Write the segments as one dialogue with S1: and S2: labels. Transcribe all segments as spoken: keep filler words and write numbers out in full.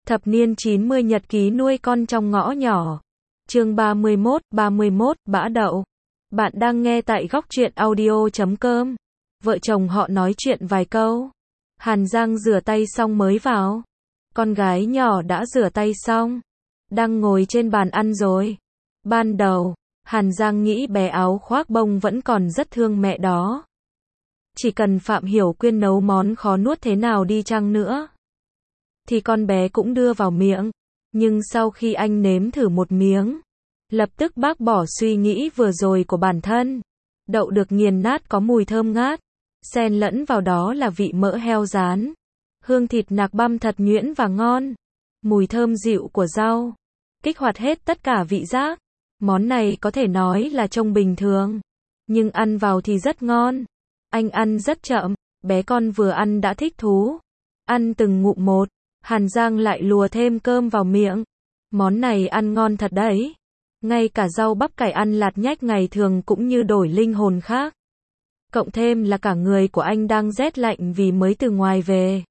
S1: Thập niên chín mươi nhật ký nuôi con trong ngõ nhỏ. Chương ba mươi mốt, ba mươi mốt, bã đậu. Bạn đang nghe tại góc truyện audio chấm com. Vợ chồng họ nói chuyện vài câu. Hàn Giang rửa tay xong mới vào. Con gái nhỏ đã rửa tay xong, đang ngồi trên bàn ăn rồi. Ban đầu, Hàn Giang nghĩ bé áo khoác bông vẫn còn rất thương mẹ đó. Chỉ cần Phạm Hiểu Quyên nấu món khó nuốt thế nào đi chăng nữa, thì con bé cũng đưa vào miệng. Nhưng sau khi anh nếm thử một miếng, lập tức bác bỏ suy nghĩ vừa rồi của bản thân. Đậu được nghiền nát có mùi thơm ngát, xen lẫn vào đó là vị mỡ heo rán. Hương thịt nạc băm thật nhuyễn và ngon. Mùi thơm dịu của rau kích hoạt hết tất cả vị giác. Món này có thể nói là trông bình thường, nhưng ăn vào thì rất ngon. Anh ăn rất chậm, bé con vừa ăn đã thích thú. Ăn từng ngụm một, Hàn Giang lại lùa thêm cơm vào miệng. Món này ăn ngon thật đấy. Ngay cả rau bắp cải ăn lạt nhách ngày thường cũng như đổi linh hồn khác. Cộng thêm là cả người của anh đang rét lạnh vì mới từ ngoài về.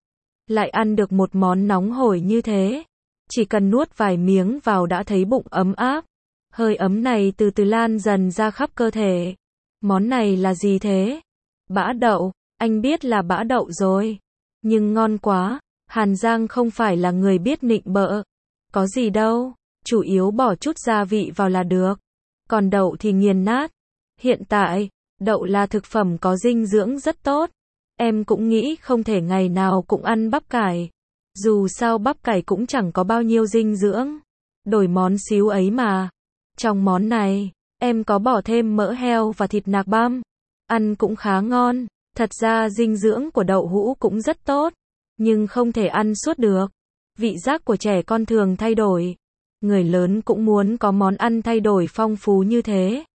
S1: Lại ăn được một món nóng hổi như thế. Chỉ cần nuốt vài miếng vào đã thấy bụng ấm áp. Hơi ấm này từ từ lan dần ra khắp cơ thể. Món này là gì thế? Bã đậu. Anh biết là bã đậu rồi. Nhưng ngon quá. Hàn Giang không phải là người biết nịnh bợ. Có gì đâu. Chủ yếu bỏ chút gia vị vào là được. Còn đậu thì nghiền nát. Hiện tại, đậu là thực phẩm có dinh dưỡng rất tốt. Em cũng nghĩ không thể ngày nào cũng ăn bắp cải. Dù sao bắp cải cũng chẳng có bao nhiêu dinh dưỡng. Đổi món xíu ấy mà. Trong món này, em có bỏ thêm mỡ heo và thịt nạc băm. Ăn cũng khá ngon. Thật ra dinh dưỡng của đậu hũ cũng rất tốt. Nhưng không thể ăn suốt được. Vị giác của trẻ con thường thay đổi. Người lớn cũng muốn có món ăn thay đổi phong phú như thế.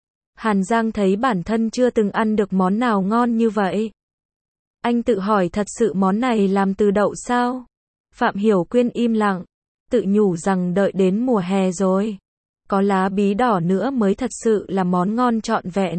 S1: Hàn Giang thấy bản thân chưa từng ăn được món nào ngon như vậy. Anh tự hỏi thật sự món này làm từ đậu sao? Phạm Hiểu Quyên im lặng, tự nhủ rằng đợi đến mùa hè rồi. Có lá bí đỏ nữa mới thật sự là món ngon trọn vẹn.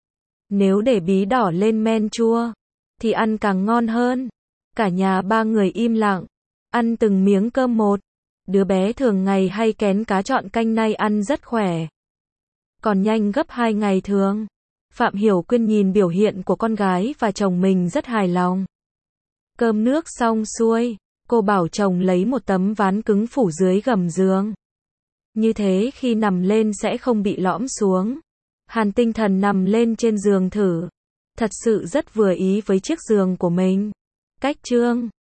S1: Nếu để bí đỏ lên men chua, thì ăn càng ngon hơn. Cả nhà ba người im lặng, ăn từng miếng cơm một. Đứa bé thường ngày hay kén cá chọn canh nay ăn rất khỏe. Còn nhanh gấp hai ngày thường. Phạm Hiểu Quyên nhìn biểu hiện của con gái và chồng mình rất hài lòng. Cơm nước xong xuôi, cô bảo chồng lấy một tấm ván cứng phủ dưới gầm giường. Như thế khi nằm lên sẽ không bị lõm xuống. Hàn Tinh Thần nằm lên trên giường thử. Thật sự rất vừa ý với chiếc giường của mình. Cách chương